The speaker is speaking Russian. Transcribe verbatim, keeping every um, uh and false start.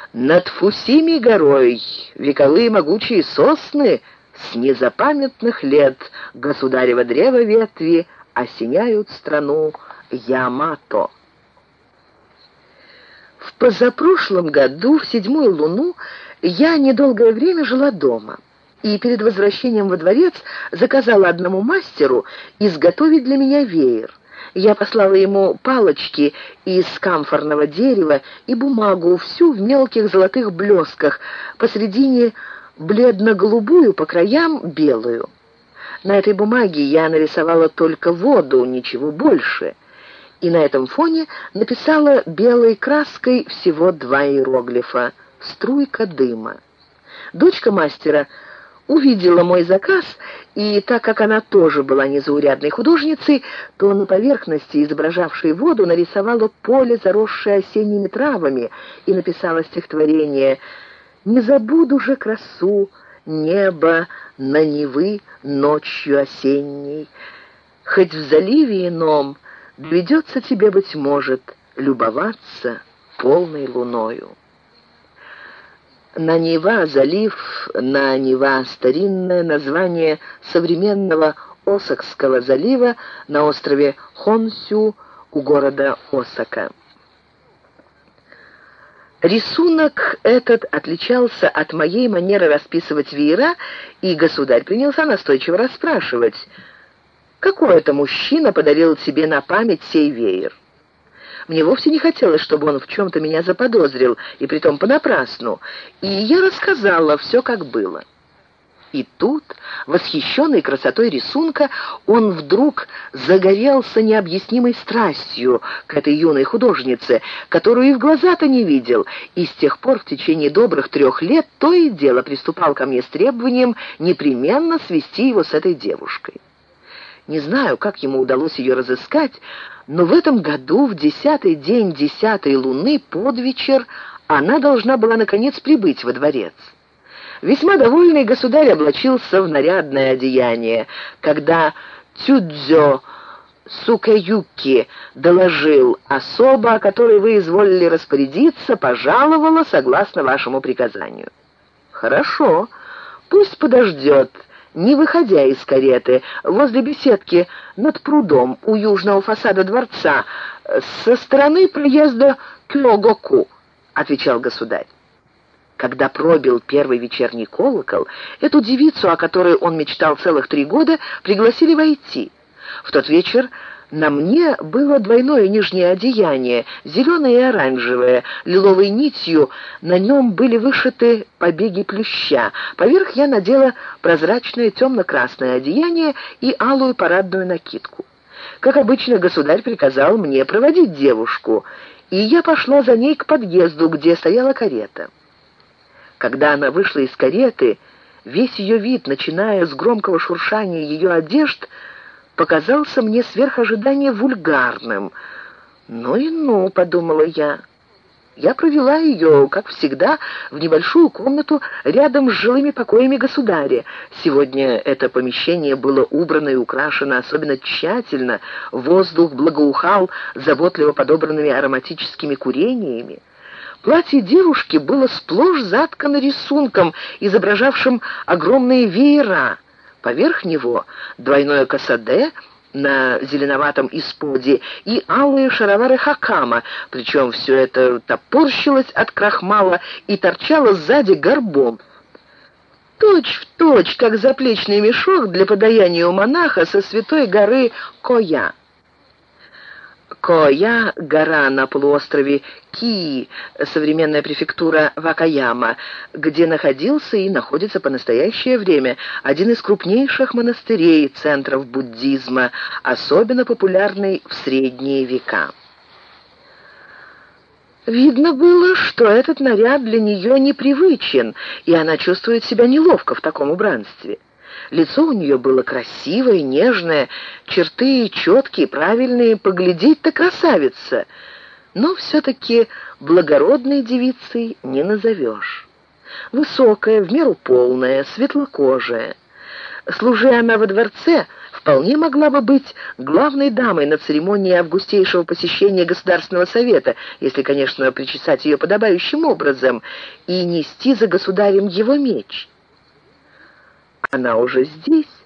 Над Фусими горой вековые могучие сосны с незапамятных лет государева древа ветви осеняют страну Ямато. В позапрошлом году, в седьмую луну, я недолгое время жила дома, и перед возвращением во дворец заказала одному мастеру изготовить для меня веер. Я послала ему палочки из камфорного дерева и бумагу, всю в мелких золотых блесках, посредине бледно-голубую, по краям белую. На этой бумаге я нарисовала только воду, ничего больше, и на этом фоне написала белой краской всего два иероглифа «Струйка дыма». Дочка мастера увидела мой заказ, и так как она тоже была незаурядной художницей, то на поверхности, изображавшей воду, нарисовала поле, заросшее осенними травами, и написала стихотворение «Не забуду же красу неба на Невы ночью осенней, хоть в заливе ином доведется тебе, быть может, любоваться полной луною». Наньва, залив Наньва — старинное название современного Осакского залива на острове Хонсю у города Осака. Рисунок этот отличался от моей манеры расписывать веера, и государь принялся настойчиво расспрашивать, какой это мужчина подарил тебе на память сей веер. Мне вовсе не хотелось, чтобы он в чем-то меня заподозрил, и притом понапрасну, и я рассказала все, как было. И тут, восхищенный красотой рисунка, он вдруг загорелся необъяснимой страстью к этой юной художнице, которую и в глаза-то не видел, и с тех пор в течение добрых трех лет то и дело приступал ко мне с требованием непременно свести его с этой девушкой. Не знаю, как ему удалось ее разыскать, но в этом году, в десятый день десятой луны, под вечер, она должна была, наконец, прибыть во дворец. Весьма довольный государь облачился в нарядное одеяние. Когда Цюдзё Сукэюки доложил: «Особа, о которой вы изволили распорядиться, пожаловала согласно вашему приказанию». «Хорошо, пусть подождет, не выходя из кареты, возле беседки над прудом у южного фасада дворца, со стороны проезда Кёгоку», — отвечал государь. Когда пробил первый вечерний колокол, эту девицу, о которой он мечтал целых три года, пригласили войти. В тот вечер на мне было двойное нижнее одеяние, зеленое и оранжевое, лиловой нитью на нем были вышиты побеги плюща. Поверх я надела прозрачное темно-красное одеяние и алую парадную накидку. Как обычно, государь приказал мне проводить девушку, и я пошла за ней к подъезду, где стояла карета. Когда она вышла из кареты, весь ее вид, начиная с громкого шуршания ее одежд, показался мне сверх ожидания вульгарным. «Ну и ну», — подумала я. Я провела ее, как всегда, в небольшую комнату рядом с жилыми покоями государя. Сегодня это помещение было убрано и украшено особенно тщательно, воздух благоухал заботливо подобранными ароматическими курениями. Платье девушки было сплошь заткано рисунком, изображавшим огромные веера. Поверх него двойное косаде на зеленоватом исподе и алые шаровары хакама, причем все это топорщилось от крахмала и торчало сзади горбом. Точь в точь, как заплечный мешок для подаяния у монаха со святой горы Коя. Коя — гора на полуострове Кии, современная префектура Вакаяма, где находился и находится по настоящее время один из крупнейших монастырей центров буддизма, особенно популярный в средние века. Видно было, что этот наряд для нее непривычен, и она чувствует себя неловко в таком убранстве. Лицо у нее было красивое, нежное, черты четкие, правильные, поглядеть-то красавица. Но все-таки благородной девицей не назовешь. Высокая, в меру полная, светлокожая. Служа она во дворце, в вполне могла бы быть главной дамой на церемонии августейшего посещения Государственного совета, если, конечно, причесать ее подобающим образом, и нести за государем его меч. Она уже здесь.